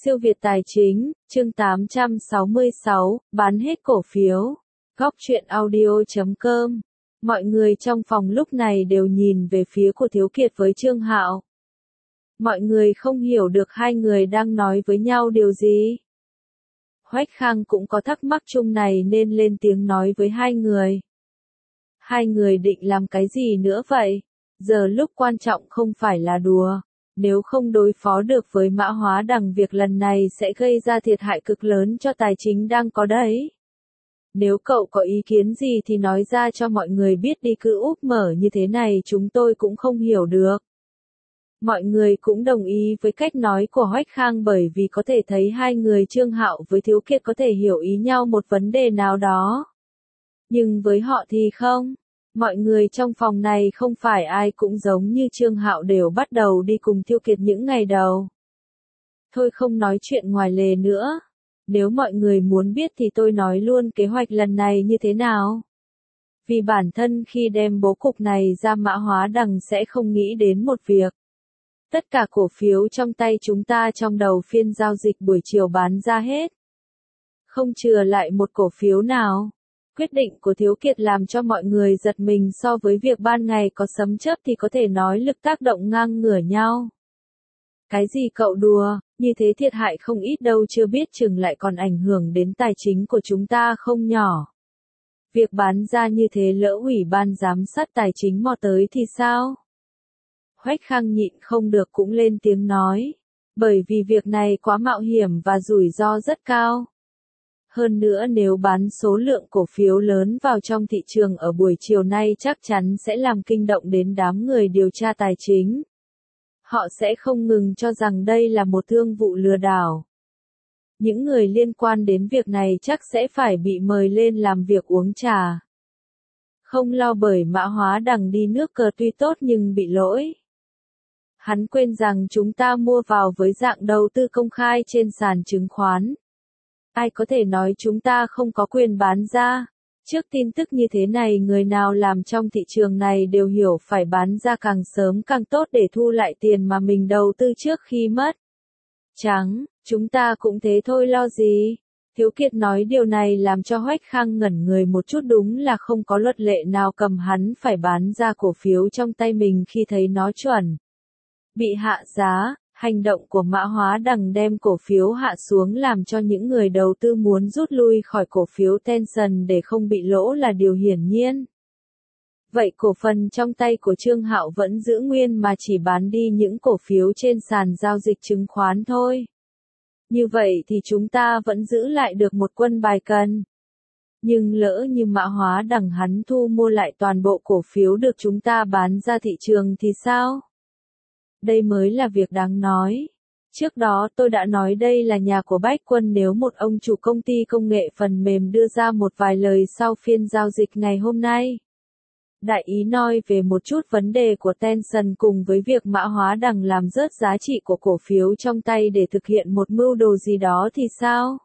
Siêu Việt Tài Chính, chương 866, bán hết cổ phiếu. Góc truyện audio.com. Mọi người trong phòng lúc này đều nhìn về phía của Thiếu Kiệt với Trương Hạo. Mọi người không hiểu được hai người đang nói với nhau điều gì. Hoách Khang cũng có thắc mắc chung này nên lên tiếng nói với hai người. Hai người định làm cái gì nữa vậy? Giờ lúc quan trọng không phải là đùa. Nếu không đối phó được với Mã Hóa Đằng, việc lần này sẽ gây ra thiệt hại cực lớn cho tài chính đang có đấy. Nếu cậu có ý kiến gì thì nói ra cho mọi người biết đi, cứ úp mở như thế này chúng tôi cũng không hiểu được. Mọi người cũng đồng ý với cách nói của Hoách Khang bởi vì có thể thấy hai người Trương Hạo với Thiếu Kiệt có thể hiểu ý nhau một vấn đề nào đó. Nhưng với họ thì không. Mọi người trong phòng này không phải ai cũng giống như Trương Hạo đều bắt đầu đi cùng Thiếu Kiệt những ngày đầu. Thôi không nói chuyện ngoài lề nữa. Nếu mọi người muốn biết thì tôi nói luôn kế hoạch lần này như thế nào. Vì bản thân khi đem bố cục này ra, Mã Hóa Đằng sẽ không nghĩ đến một việc. Tất cả cổ phiếu trong tay chúng ta trong đầu phiên giao dịch buổi chiều bán ra hết. Không chừa lại một cổ phiếu nào. Quyết định của Thiếu Kiệt làm cho mọi người giật mình, so với việc ban ngày có sấm chớp thì có thể nói lực tác động ngang ngửa nhau. Cái gì cậu đùa, như thế thiệt hại không ít đâu, chưa biết chừng lại còn ảnh hưởng đến tài chính của chúng ta không nhỏ. Việc bán ra như thế lỡ ủy ban giám sát tài chính mò tới thì sao? Hoách Khang nhịn không được cũng lên tiếng nói. Bởi vì việc này quá mạo hiểm và rủi ro rất cao. Hơn nữa nếu bán số lượng cổ phiếu lớn vào trong thị trường ở buổi chiều nay chắc chắn sẽ làm kinh động đến đám người điều tra tài chính. Họ sẽ không ngừng cho rằng đây là một thương vụ lừa đảo. Những người liên quan đến việc này chắc sẽ phải bị mời lên làm việc uống trà. Không lo bởi Mã Hóa Đằng đi nước cờ tuy tốt nhưng bị lỗi. Hắn quên rằng chúng ta mua vào với dạng đầu tư công khai trên sàn chứng khoán. Ai có thể nói chúng ta không có quyền bán ra? Trước tin tức như thế này, người nào làm trong thị trường này đều hiểu phải bán ra càng sớm càng tốt để thu lại tiền mà mình đầu tư trước khi mất. Chẳng, chúng ta cũng thế thôi lo gì. Thiếu Kiệt nói điều này làm cho Hoách Khang ngẩn người một chút, đúng là không có luật lệ nào cầm hắn phải bán ra cổ phiếu trong tay mình khi thấy nó chuẩn bị hạ giá. Hành động của Mã Hóa Đằng đem cổ phiếu hạ xuống làm cho những người đầu tư muốn rút lui khỏi cổ phiếu Tencent để không bị lỗ là điều hiển nhiên. Vậy cổ phần trong tay của Trương Hạo vẫn giữ nguyên mà chỉ bán đi những cổ phiếu trên sàn giao dịch chứng khoán thôi. Như vậy thì chúng ta vẫn giữ lại được một quân bài cần. Nhưng lỡ như Mã Hóa Đằng hắn thu mua lại toàn bộ cổ phiếu được chúng ta bán ra thị trường thì sao? Đây mới là việc đáng nói. Trước đó tôi đã nói đây là nhà của Bách Quân, nếu một ông chủ công ty công nghệ phần mềm đưa ra một vài lời sau phiên giao dịch ngày hôm nay. Đại ý nói về một chút vấn đề của Tencent cùng với việc Mã Hóa Đằng làm rớt giá trị của cổ phiếu trong tay để thực hiện một mưu đồ gì đó thì sao?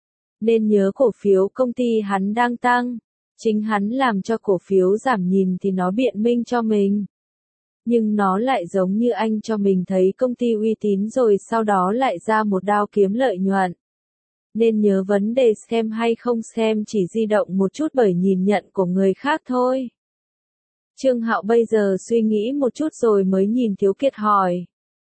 Nên nhớ cổ phiếu công ty hắn đang tăng. Chính hắn làm cho cổ phiếu giảm, nhìn thì nó biện minh cho mình. Nhưng nó lại giống như anh cho mình thấy công ty uy tín rồi sau đó lại ra một đao kiếm lợi nhuận. Nên nhớ vấn đề scam hay không scam chỉ di động một chút bởi nhìn nhận của người khác thôi. Trương Hạo bây giờ suy nghĩ một chút rồi mới nhìn Thiếu Kiệt hỏi.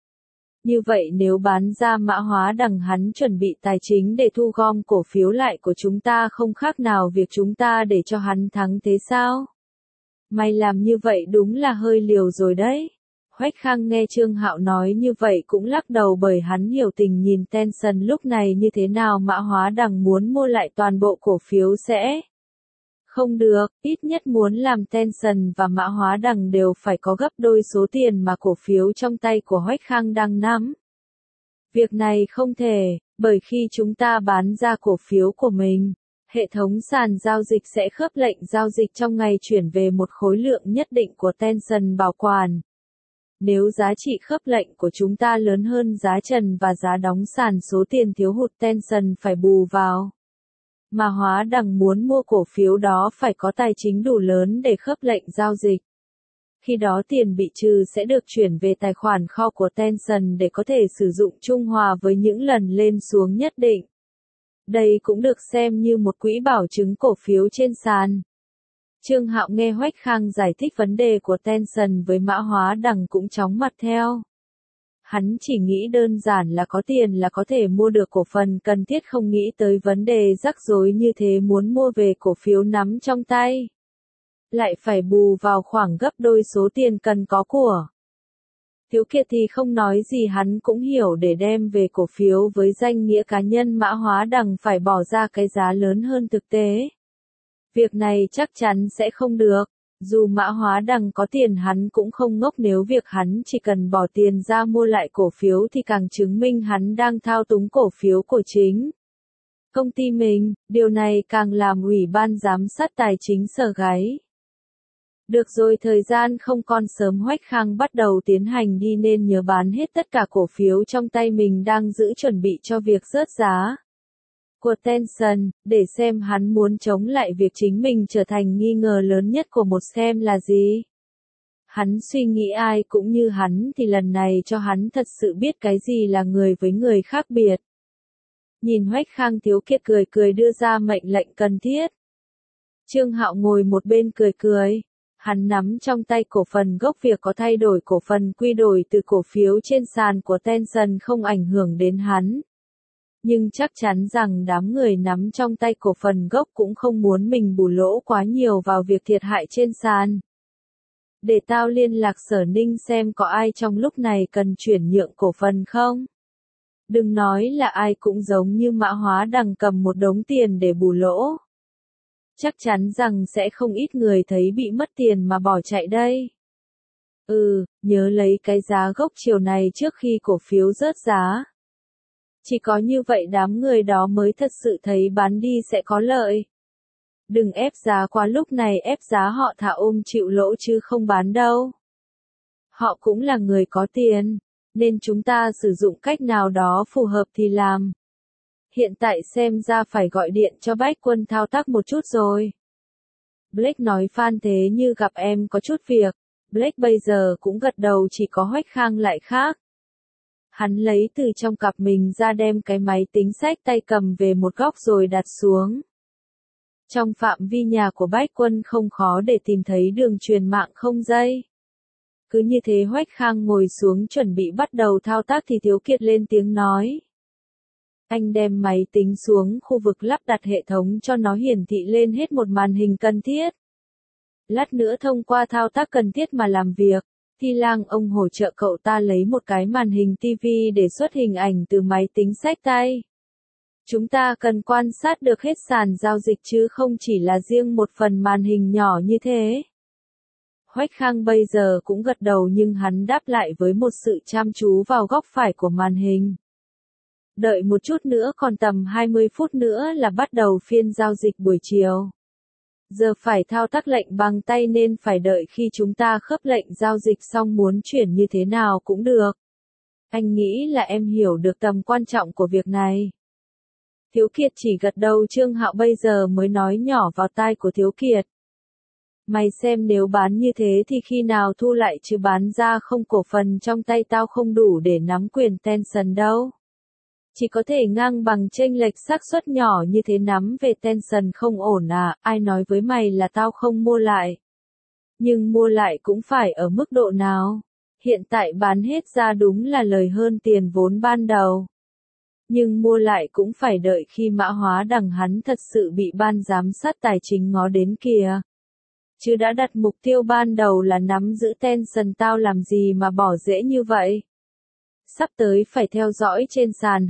Như vậy nếu bán ra Mã Hóa Đằng, hắn chuẩn bị tài chính để thu gom cổ phiếu lại của chúng ta, không khác nào việc chúng ta để cho hắn thắng thế sao? Mày làm như vậy đúng là hơi liều rồi đấy. Hoách Khang nghe Trương Hạo nói như vậy cũng lắc đầu bởi hắn hiểu tình nhìn Tencent lúc này như thế nào. Mã Hóa Đằng muốn mua lại toàn bộ cổ phiếu sẽ không được, ít nhất muốn làm Tencent và Mã Hóa Đằng đều phải có gấp đôi số tiền mà cổ phiếu trong tay của Hoách Khang đang nắm. Việc này không thể, bởi khi chúng ta bán ra cổ phiếu của mình, hệ thống sàn giao dịch sẽ khớp lệnh giao dịch trong ngày chuyển về một khối lượng nhất định của Tencent bảo quản. Nếu giá trị khớp lệnh của chúng ta lớn hơn giá trần và giá đóng sàn, số tiền thiếu hụt Tencent phải bù vào. Mà Hóa Đằng muốn mua cổ phiếu đó phải có tài chính đủ lớn để khớp lệnh giao dịch. Khi đó tiền bị trừ sẽ được chuyển về tài khoản kho của Tencent để có thể sử dụng trung hòa với những lần lên xuống nhất định. Đây cũng được xem như một quỹ bảo chứng cổ phiếu trên sàn. Trương Hạo nghe Hoách Khang giải thích vấn đề của Tencent với mã hóa đằng cũng chóng mặt theo. Hắn chỉ nghĩ đơn giản là có tiền là có thể mua được cổ phần cần thiết, không nghĩ tới vấn đề rắc rối như thế, muốn mua về cổ phiếu nắm trong tay. Lại phải bù vào khoảng gấp đôi số tiền cần có của. Thiếu Kiệt thì không nói gì, hắn cũng hiểu để đem về cổ phiếu với danh nghĩa cá nhân mã hóa đằng phải bỏ ra cái giá lớn hơn thực tế. Việc này chắc chắn sẽ không được. Dù mã hóa đằng có tiền hắn cũng không ngốc, nếu việc hắn chỉ cần bỏ tiền ra mua lại cổ phiếu thì càng chứng minh hắn đang thao túng cổ phiếu của chính công ty mình, điều này càng làm Ủy ban giám sát tài chính sờ gáy. Được rồi, thời gian không còn sớm, Hoách Khang bắt đầu tiến hành đi nên nhớ bán hết tất cả cổ phiếu trong tay mình đang giữ, chuẩn bị cho việc rớt giá của Tencent, để xem hắn muốn chống lại việc chính mình trở thành nghi ngờ lớn nhất của một xem là gì. Hắn suy nghĩ ai cũng như hắn thì lần này cho hắn thật sự biết cái gì là người với người khác biệt. Nhìn Hoách Khang, Thiếu Kiệt cười cười đưa ra mệnh lệnh cần thiết. Trương Hạo ngồi một bên cười cười. Hắn nắm trong tay cổ phần gốc, việc có thay đổi cổ phần quy đổi từ cổ phiếu trên sàn của Tencent không ảnh hưởng đến hắn. Nhưng chắc chắn rằng đám người nắm trong tay cổ phần gốc cũng không muốn mình bù lỗ quá nhiều vào việc thiệt hại trên sàn. Để tao liên lạc Sở Ninh xem có ai trong lúc này cần chuyển nhượng cổ phần không. Đừng nói là ai cũng giống như mã hóa đằng cầm một đống tiền để bù lỗ. Chắc chắn rằng sẽ không ít người thấy bị mất tiền mà bỏ chạy đây. Nhớ lấy cái giá gốc chiều này trước khi cổ phiếu rớt giá. Chỉ có như vậy đám người đó mới thật sự thấy bán đi sẽ có lợi. Đừng ép giá quá, lúc này ép giá họ thà ôm chịu lỗ chứ không bán đâu. Họ cũng là người có tiền, nên chúng ta sử dụng cách nào đó phù hợp thì làm. Hiện tại xem ra phải gọi điện cho Bách Quân thao tác một chút rồi. Blake nói, Phan, thế như gặp em có chút việc. Blake bây giờ cũng gật đầu, chỉ có Hoách Khang lại khác. Hắn lấy từ trong cặp mình ra, đem cái máy tính xách tay cầm về một góc rồi đặt xuống. Trong phạm vi nhà của Bách Quân không khó để tìm thấy đường truyền mạng không dây. Cứ như thế Hoách Khang ngồi xuống chuẩn bị bắt đầu thao tác thì Thiếu Kiệt lên tiếng nói. Anh đem máy tính xuống khu vực lắp đặt hệ thống cho nó hiển thị lên hết một màn hình cần thiết. Lát nữa thông qua thao tác cần thiết mà làm việc. Thi Lang, ông hỗ trợ cậu ta lấy một cái màn hình TV để xuất hình ảnh từ máy tính xách tay. Chúng ta cần quan sát được hết sàn giao dịch chứ không chỉ là riêng một phần màn hình nhỏ như thế. Hoách Khang bây giờ cũng gật đầu, nhưng hắn đáp lại với một sự chăm chú vào góc phải của màn hình. Đợi một chút nữa, còn tầm 20 phút nữa là bắt đầu phiên giao dịch buổi chiều. Giờ phải thao tác lệnh bằng tay nên phải đợi khi chúng ta khớp lệnh giao dịch xong, muốn chuyển như thế nào cũng được. Anh nghĩ là em hiểu được tầm quan trọng của việc này. Thiếu Kiệt chỉ gật đầu. Trương Hạo bây giờ mới nói nhỏ vào tai của Thiếu Kiệt. Mày xem, nếu bán như thế thì khi nào thu lại chứ bán ra không, cổ phần trong tay tao không đủ để nắm quyền Tencent đâu. Chỉ có thể ngang bằng chênh lệch xác suất nhỏ như thế, nắm về Tencent không ổn à, ai nói với mày là tao không mua lại. Nhưng mua lại cũng phải ở mức độ nào? Hiện tại bán hết ra đúng là lời hơn tiền vốn ban đầu. Nhưng mua lại cũng phải đợi khi mã hóa đằng hắn thật sự bị ban giám sát tài chính ngó đến kìa. Chứ đã đặt mục tiêu ban đầu là nắm giữ Tencent, tao làm gì mà bỏ dễ như vậy. Sắp tới phải theo dõi trên sàn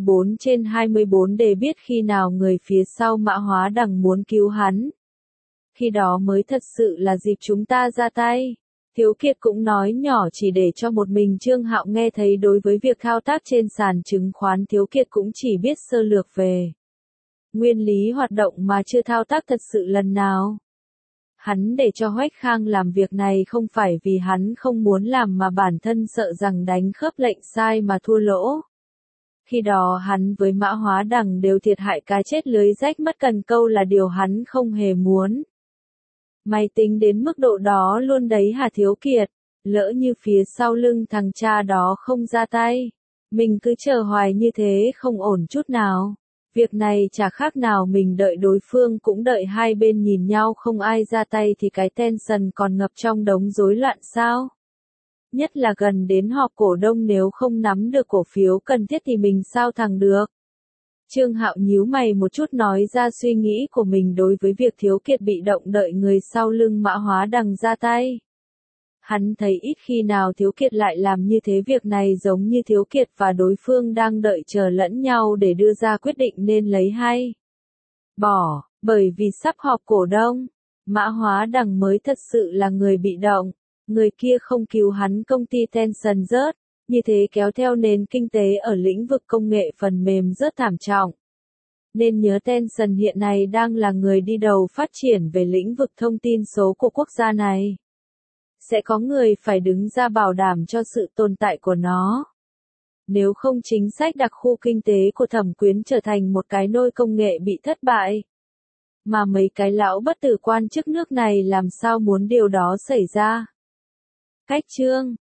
24/24 để biết khi nào người phía sau mã hóa đằng muốn cứu hắn. Khi đó mới thật sự là dịp chúng ta ra tay. Thiếu Kiệt cũng nói nhỏ chỉ để cho một mình Trương Hạo nghe thấy. Đối với việc thao tác trên sàn chứng khoán, Thiếu Kiệt cũng chỉ biết sơ lược về nguyên lý hoạt động mà chưa thao tác thật sự lần nào. Hắn để cho Hoách Khang làm việc này không phải vì hắn không muốn làm mà bản thân sợ rằng đánh khớp lệnh sai mà thua lỗ. Khi đó hắn với mã hóa đằng đều thiệt hại cá chết lưới rách, mất cần câu là điều hắn không hề muốn. Mày tính đến mức độ đó luôn đấy hả Thiếu Kiệt? Lỡ như phía sau lưng thằng cha đó không ra tay. Mình cứ chờ hoài như thế không ổn chút nào. Việc này chả khác nào mình đợi đối phương cũng đợi hai bên nhìn nhau không ai ra tay thì cái tension còn ngập trong đống rối loạn sao? Nhất là gần đến họp cổ đông nếu không nắm được cổ phiếu cần thiết thì mình sao thằng được. Trương Hạo nhíu mày một chút nói ra suy nghĩ của mình đối với việc Thiếu Kiệt bị động đợi người sau lưng Mã Hóa Đằng ra tay. Hắn thấy ít khi nào Thiếu Kiệt lại làm như thế, việc này giống như Thiếu Kiệt và đối phương đang đợi chờ lẫn nhau để đưa ra quyết định nên lấy hay bỏ, bởi vì sắp họp cổ đông. Mã Hóa Đằng mới thật sự là người bị động, người kia không cứu hắn công ty Tencent rớt, như thế kéo theo nền kinh tế ở lĩnh vực công nghệ phần mềm rất thảm trọng. Nên nhớ Tencent hiện nay đang là người đi đầu phát triển về lĩnh vực thông tin số của quốc gia này. Sẽ có người phải đứng ra bảo đảm cho sự tồn tại của nó. Nếu không chính sách đặc khu kinh tế của Thẩm Quyến trở thành một cái nôi công nghệ bị thất bại. Mà mấy cái lão bất tử quan chức nước này làm sao muốn điều đó xảy ra. Cách chương